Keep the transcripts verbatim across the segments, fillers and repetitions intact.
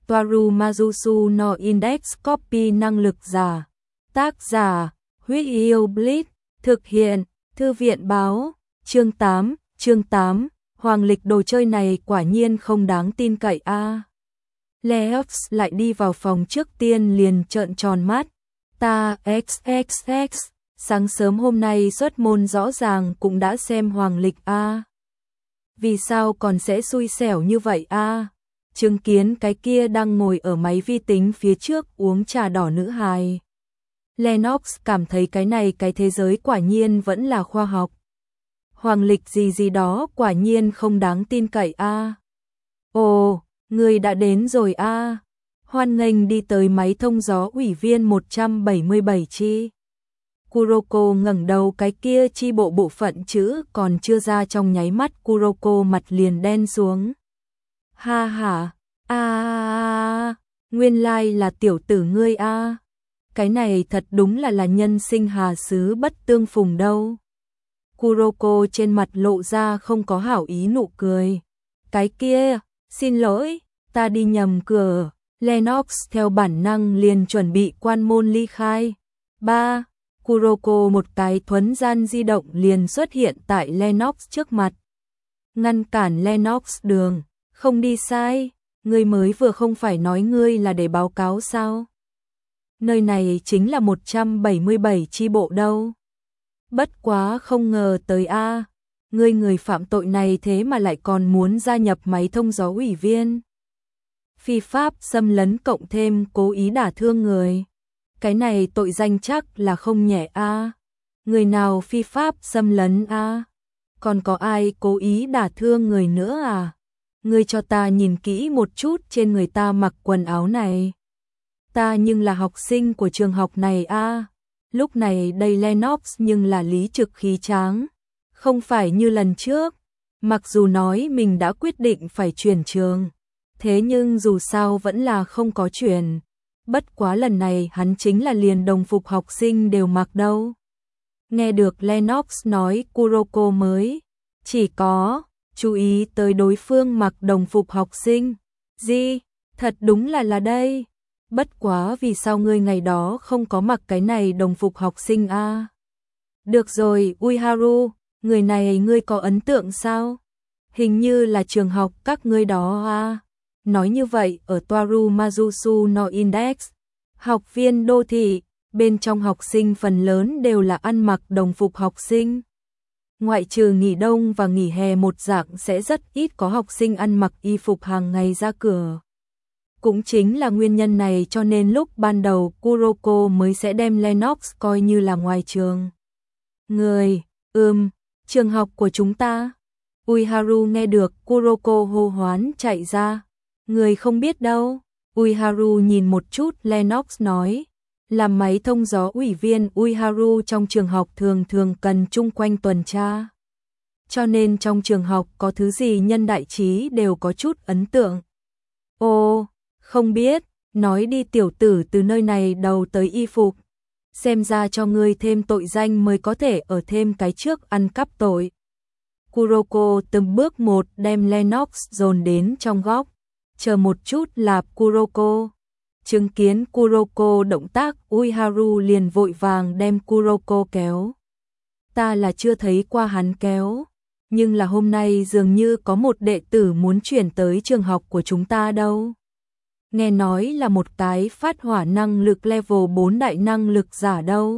Toaru Majusu no Index Copy năng lực giả. Tác giả, Huyết Yêu Blitz, thực hiện, Thư viện báo, chương tám, chương tám, hoàng lịch đồ chơi này quả nhiên không đáng tin cậy a. À. Leox lại đi vào phòng trước tiên liền trợn tròn mắt. Ta xxx, sáng sớm hôm nay xuất môn rõ ràng cũng đã xem hoàng lịch a. À. Vì sao còn sẽ xui xẻo như vậy a? À? Chứng kiến cái kia đang ngồi ở máy vi tính phía trước uống trà đỏ nữ hài. Lennox cảm thấy cái này cái thế giới quả nhiên vẫn là khoa học. Hoàng lịch gì gì đó quả nhiên không đáng tin cậy a. À. Ồ, người đã đến rồi a. À. Hoan nghênh đi tới máy thông gió ủy viên một trăm bảy mươi bảy chi. Kuroko ngẩng đầu, cái kia chi bộ bộ phận chữ còn chưa ra trong nháy mắt Kuroko mặt liền đen xuống. Ha ha, a a nguyên lai like là tiểu tử ngươi a. À. Cái này thật đúng là là nhân sinh hà xứ bất tương phùng đâu. Kuroko trên mặt lộ ra không có hảo ý nụ cười. Cái kia, xin lỗi, ta đi nhầm cửa. Lennox theo bản năng liền chuẩn bị quan môn ly khai. Ba, Kuroko một cái thuấn gian di động liền xuất hiện tại Lennox trước mặt. Ngăn cản Lennox đường, không đi sai, ngươi mới vừa không phải nói ngươi là để báo cáo sao? Nơi này chính là một trăm bảy mươi bảy chi bộ đâu. Bất quá không ngờ tới a, à, ngươi người phạm tội này thế mà lại còn muốn gia nhập máy thông gió ủy viên. Phi pháp xâm lấn cộng thêm cố ý đả thương người. Cái này tội danh chắc là không nhẹ a. À. Người nào phi pháp xâm lấn a? À? Còn có ai cố ý đả thương người nữa à? Ngươi cho ta nhìn kỹ một chút trên người ta mặc quần áo này. Ta nhưng là học sinh của trường học này a. À. Lúc này đây Lennox nhưng là lý trực khí tráng. Không phải như lần trước. Mặc dù nói mình đã quyết định phải chuyển trường. Thế nhưng dù sao vẫn là không có chuyển. Bất quá lần này hắn chính là liền đồng phục học sinh đều mặc đâu. Nghe được Lennox nói Kuroko mới. Chỉ có, chú ý tới đối phương mặc đồng phục học sinh. Gì? Thật đúng là là đây. Bất quá vì sao ngươi ngày đó không có mặc cái này đồng phục học sinh a? À? Được rồi, Uiharu, người này ngươi có ấn tượng sao? Hình như là trường học các ngươi đó a. À? Nói như vậy, ở Toaru Majusu no Index, học viên đô thị, bên trong học sinh phần lớn đều là ăn mặc đồng phục học sinh. Ngoại trừ nghỉ đông và nghỉ hè một dạng sẽ rất ít có học sinh ăn mặc y phục hàng ngày ra cửa. Cũng chính là nguyên nhân này cho nên lúc ban đầu Kuroko mới sẽ đem Lennox coi như là ngoài trường. Người, ừm, trường học của chúng ta. Uiharu nghe được Kuroko hô hoán chạy ra. Người không biết đâu. Uiharu nhìn một chút Lennox nói. Làm máy thông gió ủy viên Uiharu trong trường học thường thường cần chung quanh tuần tra. Cho nên trong trường học có thứ gì nhân đại trí đều có chút ấn tượng. Ồ, không biết, nói đi tiểu tử từ nơi này đầu tới y phục. Xem ra cho ngươi thêm tội danh mới có thể ở thêm cái trước ăn cắp tội. Kuroko từng bước một đem Lennox dồn đến trong góc. Chờ một chút lạp Kuroko. Chứng kiến Kuroko động tác Uiharu liền vội vàng đem Kuroko kéo. Ta là chưa thấy qua hắn kéo. Nhưng là hôm nay dường như có một đệ tử muốn chuyển tới trường học của chúng ta đâu. Nghe nói là một cái phát hỏa năng lực level bốn đại năng lực giả đâu.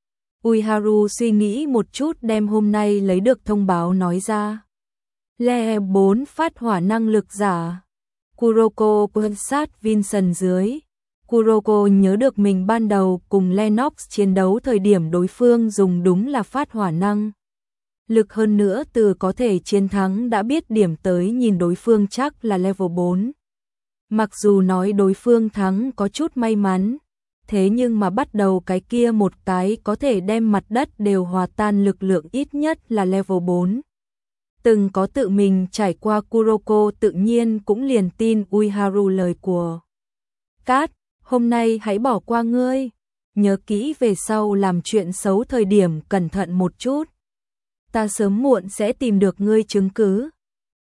Uiharu suy nghĩ một chút đem hôm nay lấy được thông báo nói ra. Level bốn phát hỏa năng lực giả. Kuroko quan sát Vincent dưới. Kuroko nhớ được mình ban đầu cùng Lennox chiến đấu thời điểm đối phương dùng đúng là phát hỏa năng. Lực hơn nữa từ có thể chiến thắng đã biết điểm tới nhìn đối phương chắc là level bốn. Mặc dù nói đối phương thắng có chút may mắn, thế nhưng mà bắt đầu cái kia một cái có thể đem mặt đất đều hòa tan lực lượng ít nhất là level bốn. Từng có tự mình trải qua Kuroko tự nhiên cũng liền tin Uiharu lời của. Cát, hôm nay hãy bỏ qua ngươi, nhớ kỹ về sau làm chuyện xấu thời điểm cẩn thận một chút. Ta sớm muộn sẽ tìm được ngươi chứng cứ.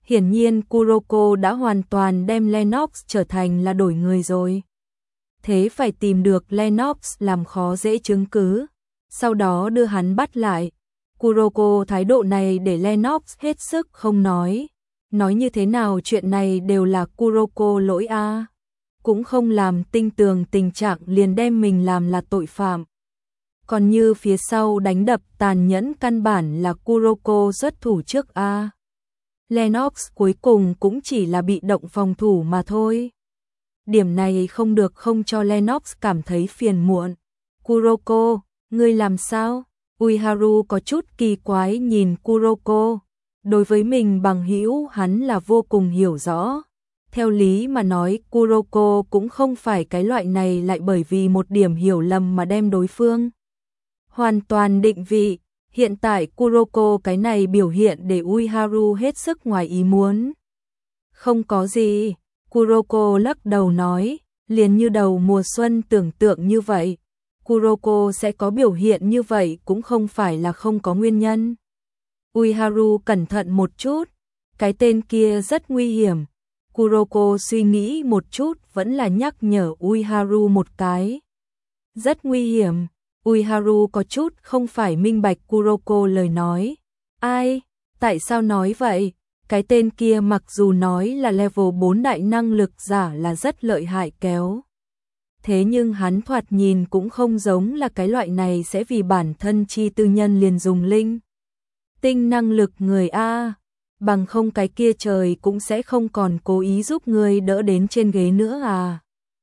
Hiển nhiên Kuroko đã hoàn toàn đem Lennox trở thành là đổi người rồi. Thế phải tìm được Lennox làm khó dễ chứng cứ, sau đó đưa hắn bắt lại. Kuroko thái độ này để Lennox hết sức không nói. Nói như thế nào chuyện này đều là Kuroko lỗi a, à. Cũng không làm tinh tường tình trạng liền đem mình làm là tội phạm. Còn như phía sau đánh đập tàn nhẫn căn bản là Kuroko xuất thủ trước a. À. Lennox cuối cùng cũng chỉ là bị động phòng thủ mà thôi. Điểm này không được không cho Lennox cảm thấy phiền muộn. Kuroko, ngươi làm sao? Uiharu có chút kỳ quái nhìn Kuroko. Đối với mình bằng hữu hắn là vô cùng hiểu rõ. Theo lý mà nói Kuroko cũng không phải cái loại này lại bởi vì một điểm hiểu lầm mà đem đối phương hoàn toàn định vị. Hiện tại Kuroko cái này biểu hiện để Uiharu hết sức ngoài ý muốn. Không có gì, Kuroko lắc đầu nói, liền như đầu mùa xuân tưởng tượng như vậy. Kuroko sẽ có biểu hiện như vậy cũng không phải là không có nguyên nhân. Uiharu cẩn thận một chút, cái tên kia rất nguy hiểm. Kuroko suy nghĩ một chút vẫn là nhắc nhở Uiharu một cái. Rất nguy hiểm. Uiharu có chút không phải minh bạch Kuroko lời nói. Ai? Tại sao nói vậy? Cái tên kia mặc dù nói là level bốn đại năng lực giả là rất lợi hại kéo. Thế nhưng hắn thoạt nhìn cũng không giống là cái loại này sẽ vì bản thân chi tư nhân liền dùng linh tinh năng lực người A. Bằng không cái kia trời cũng sẽ không còn cố ý giúp người đỡ đến trên ghế nữa à.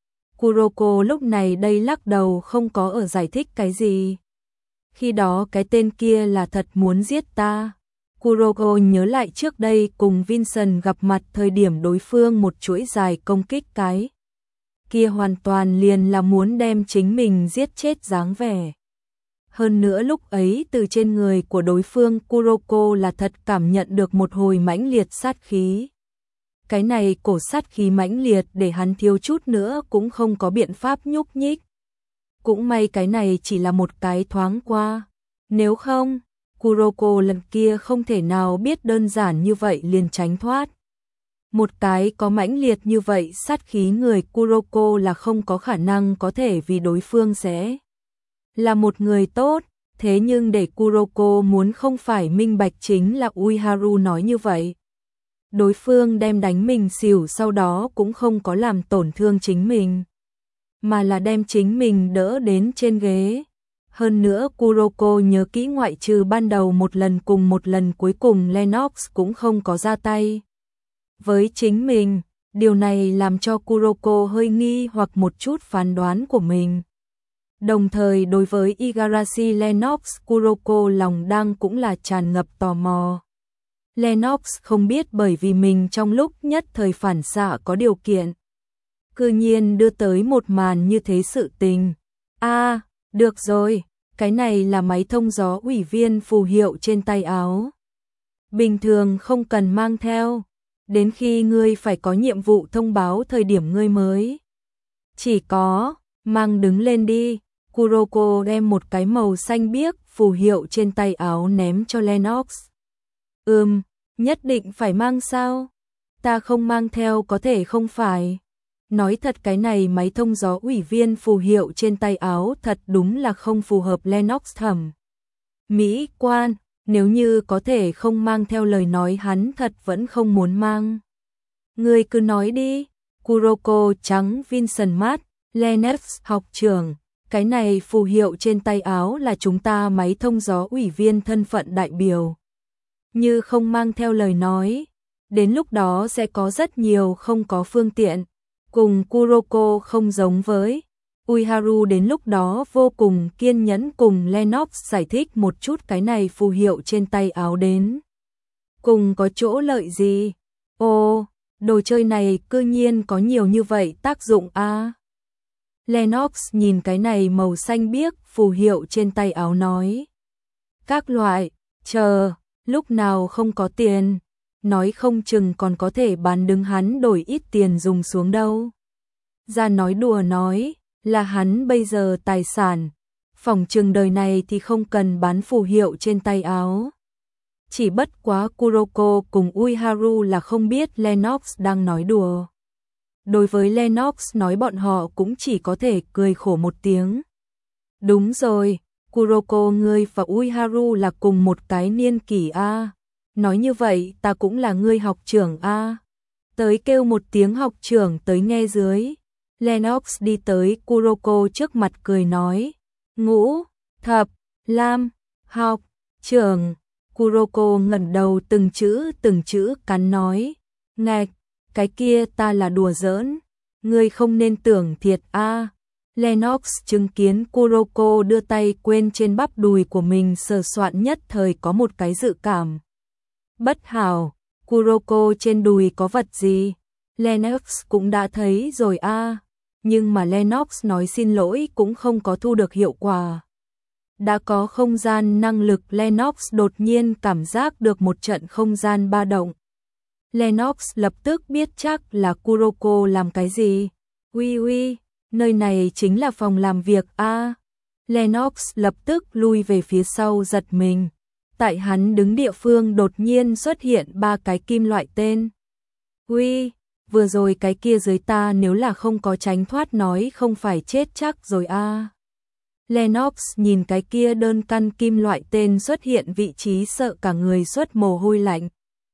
Kuroko lúc này đây lắc đầu không có ở giải thích cái gì. Khi đó cái tên kia là thật muốn giết ta. Kuroko nhớ lại trước đây cùng Vincent gặp mặt thời điểm đối phương một chuỗi dài công kích cái. Kia hoàn toàn liền là muốn đem chính mình giết chết dáng vẻ. Hơn nữa lúc ấy từ trên người của đối phương Kuroko là thật cảm nhận được một hồi mãnh liệt sát khí. Cái này cổ sát khí mãnh liệt để hắn thiếu chút nữa cũng không có biện pháp nhúc nhích. Cũng may cái này chỉ là một cái thoáng qua. Nếu không, Kuroko lần kia không thể nào biết đơn giản như vậy liền tránh thoát. Một cái có mãnh liệt như vậy sát khí người Kuroko là không có khả năng có thể vì đối phương sẽ là một người tốt. Thế nhưng để Kuroko muốn không phải minh bạch chính là Uiharu nói như vậy. Đối phương đem đánh mình xỉu sau đó cũng không có làm tổn thương chính mình, mà là đem chính mình đỡ đến trên ghế. Hơn nữa Kuroko nhớ kỹ ngoại trừ ban đầu một lần cùng một lần cuối cùng Lennox cũng không có ra tay với chính mình. Điều này làm cho Kuroko hơi nghi hoặc một chút phán đoán của mình. Đồng thời đối với Igarashi Lennox Kuroko lòng đang cũng là tràn ngập tò mò. Lennox không biết bởi vì mình trong lúc nhất thời phản xạ có điều kiện, cư nhiên đưa tới một màn như thế sự tình. A, à, được rồi, cái này là máy thông gió ủy viên phù hiệu trên tay áo. Bình thường không cần mang theo, đến khi ngươi phải có nhiệm vụ thông báo thời điểm ngươi mới. Chỉ có, mang đứng lên đi. Kuroko đem một cái màu xanh biếc phù hiệu trên tay áo ném cho Lennox. Ừm, nhất định phải mang sao? Ta không mang theo có thể không phải. Nói thật cái này máy thông gió ủy viên phù hiệu trên tay áo thật đúng là không phù hợp Lennox thẩm mỹ quan, nếu như có thể không mang theo lời nói hắn thật vẫn không muốn mang. Ngươi cứ nói đi. Kuroko trắng Vincent mắt, Lennox học trưởng. Cái này phù hiệu trên tay áo là chúng ta máy thông gió ủy viên thân phận đại biểu. Như không mang theo lời nói, đến lúc đó sẽ có rất nhiều không có phương tiện. Cùng Kuroko không giống với Uiharu, đến lúc đó vô cùng kiên nhẫn cùng Lennox giải thích một chút cái này phù hiệu trên tay áo đến cùng có chỗ lợi gì. Ồ, đồ chơi này cư nhiên có nhiều như vậy tác dụng a. À. Lennox nhìn cái này màu xanh biếc phù hiệu trên tay áo nói. Các loại, chờ, lúc nào không có tiền, nói không chừng còn có thể bán đứng hắn đổi ít tiền dùng xuống đâu. Ra nói đùa nói, là hắn bây giờ tài sản, phỏng chừng đời này thì không cần bán phù hiệu trên tay áo. Chỉ bất quá Kuroko cùng Uiharu là không biết Lennox đang nói đùa. Đối với Lennox nói bọn họ cũng chỉ có thể cười khổ một tiếng. Đúng rồi, Kuroko ngươi và Uiharu là cùng một cái niên kỷ a. Nói như vậy ta cũng là ngươi học trưởng a. Tới kêu một tiếng học trưởng tới nghe dưới. Lennox đi tới Kuroko trước mặt cười nói. Ngũ, thập, lam, học, trưởng. Kuroko ngẩng đầu từng chữ từng chữ cắn nói. Ngạch, cái kia ta là đùa giỡn. Ngươi không nên tưởng thiệt a. Lennox chứng kiến Kuroko đưa tay quên trên bắp đùi của mình sờ soạn nhất thời có một cái dự cảm. Bất hảo, Kuroko trên đùi có vật gì? Lennox cũng đã thấy rồi a. Nhưng mà Lennox nói xin lỗi cũng không có thu được hiệu quả. Đã có không gian năng lực, Lennox đột nhiên cảm giác được một trận không gian ba động. Lennox lập tức biết chắc là Kuroko làm cái gì. Ui ui, nơi này chính là phòng làm việc a. Lennox lập tức lui về phía sau giật mình. Tại hắn đứng địa phương đột nhiên xuất hiện ba cái kim loại tên. Ui, vừa rồi cái kia dưới ta nếu là không có tránh thoát nói không phải chết chắc rồi a. Lennox nhìn cái kia đơn căn kim loại tên xuất hiện vị trí sợ cả người xuất mồ hôi lạnh.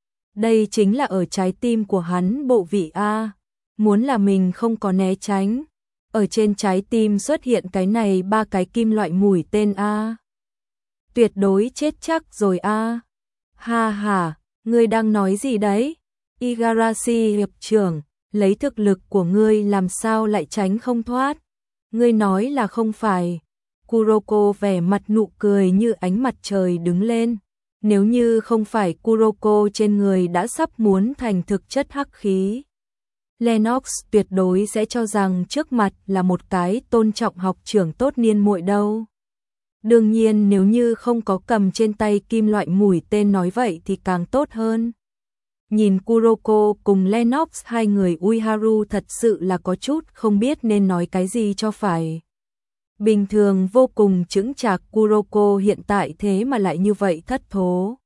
Đây chính là ở trái tim của hắn bộ vị a. Muốn là mình không có né tránh. Ở trên trái tim xuất hiện cái này ba cái kim loại mũi tên a. Tuyệt đối chết chắc rồi a. Ha ha, ngươi đang nói gì đấy? Igarashi hiệp trưởng, lấy thực lực của ngươi làm sao lại tránh không thoát? Ngươi nói là không phải. Kuroko vẻ mặt nụ cười như ánh mặt trời đứng lên. Nếu như không phải Kuroko trên người đã sắp muốn thành thực chất hắc khí, Lennox tuyệt đối sẽ cho rằng trước mặt là một cái tôn trọng học trưởng tốt niên muội đâu. Đương nhiên nếu như không có cầm trên tay kim loại mũi tên nói vậy thì càng tốt hơn. Nhìn Kuroko cùng Lennox hai người, Uiharu thật sự là có chút không biết nên nói cái gì cho phải. Bình thường vô cùng chững chạc Kuroko hiện tại thế mà lại như vậy thất thố.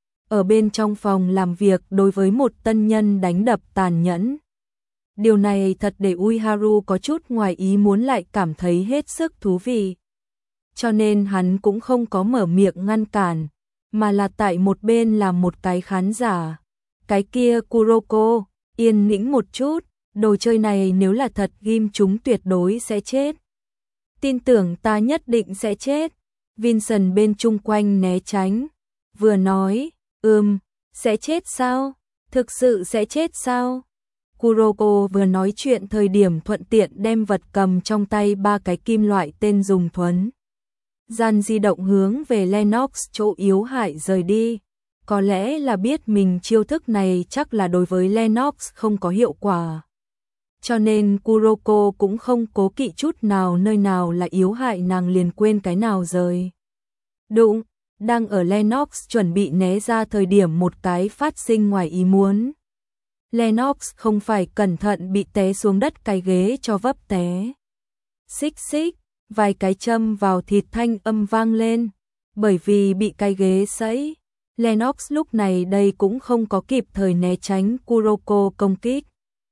Ở bên trong phòng làm việc đối với một tân nhân đánh đập tàn nhẫn. Điều này thật để Uiharu có chút ngoài ý muốn lại cảm thấy hết sức thú vị. Cho nên hắn cũng không có mở miệng ngăn cản, mà là tại một bên làm một cái khán giả. Cái kia Kuroko, yên nĩnh một chút, đồ chơi này nếu là thật ghim chúng tuyệt đối sẽ chết. Tin tưởng ta nhất định sẽ chết. Vincent bên chung quanh né tránh. Vừa nói, ừm, sẽ chết sao? Thực sự sẽ chết sao? Kuroko vừa nói chuyện thời điểm thuận tiện đem vật cầm trong tay ba cái kim loại tên dùng thuấn gian di động hướng về Lennox chỗ yếu hại rời đi. Có lẽ là biết mình chiêu thức này chắc là đối với Lennox không có hiệu quả. Cho nên Kuroko cũng không cố kỵ chút nào, nơi nào là yếu hại nàng liền quên cái nào rời. Đụng, đang ở Lennox chuẩn bị né ra thời điểm một cái phát sinh ngoài ý muốn. Lennox không phải cẩn thận bị té xuống đất, cái ghế cho vấp té. Xích xích, vài cái châm vào thịt thanh âm vang lên. Bởi vì bị cái ghế sẫy, Lennox lúc này đây cũng không có kịp thời né tránh Kuroko công kích.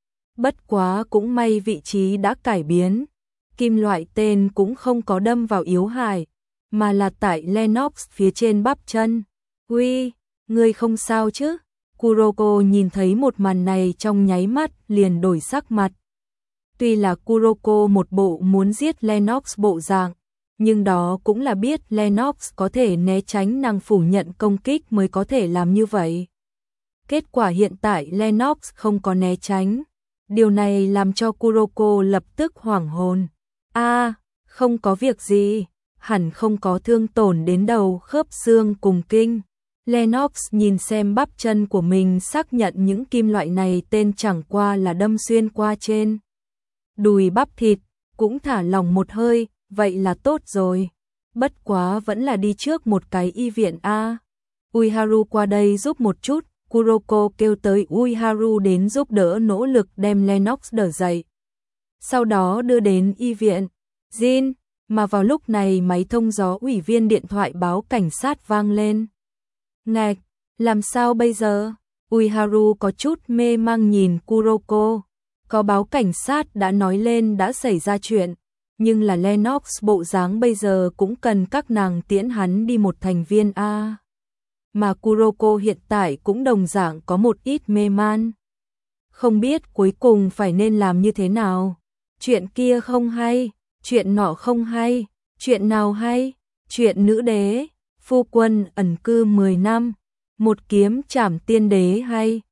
Bất quá cũng may vị trí đã cải biến. Kim loại tên cũng không có đâm vào yếu hại, mà là tại Lennox phía trên bắp chân. Uy, ngươi không sao chứ? Kuroko nhìn thấy một màn này trong nháy mắt liền đổi sắc mặt. Tuy là Kuroko một bộ muốn giết Lennox bộ dạng, nhưng đó cũng là biết Lennox có thể né tránh, nàng phủ nhận công kích mới có thể làm như vậy. Kết quả hiện tại Lennox không có né tránh. Điều này làm cho Kuroko lập tức hoảng hồn. A, à, không có việc gì, hẳn không có thương tổn đến đầu khớp xương cùng kinh. Lennox nhìn xem bắp chân của mình, xác nhận những kim loại này tên chẳng qua là đâm xuyên qua trên đùi bắp thịt, cũng thả lỏng một hơi, vậy là tốt rồi. Bất quá vẫn là đi trước một cái y viện a. Uiharu qua đây giúp một chút. Kuroko kêu tới Uiharu đến giúp đỡ, nỗ lực đem Lennox đỡ dậy. Sau đó đưa đến y viện. Jin, mà vào lúc này máy thông gió ủy viên điện thoại báo cảnh sát vang lên. Ngạch, Làm sao bây giờ? Uiharu có chút mê mang nhìn Kuroko. Có báo cảnh sát đã nói lên đã xảy ra chuyện, nhưng là Lennox bộ dáng bây giờ cũng cần các nàng tiễn hắn đi một thành viên A. Mà Kuroko hiện tại cũng đồng dạng có một ít mê man. Không biết cuối cùng phải nên làm như thế nào. Chuyện kia không hay, chuyện nọ không hay, chuyện nào hay, chuyện nữ đế, phu quân ẩn cư mười năm, một kiếm trảm tiên đế hay,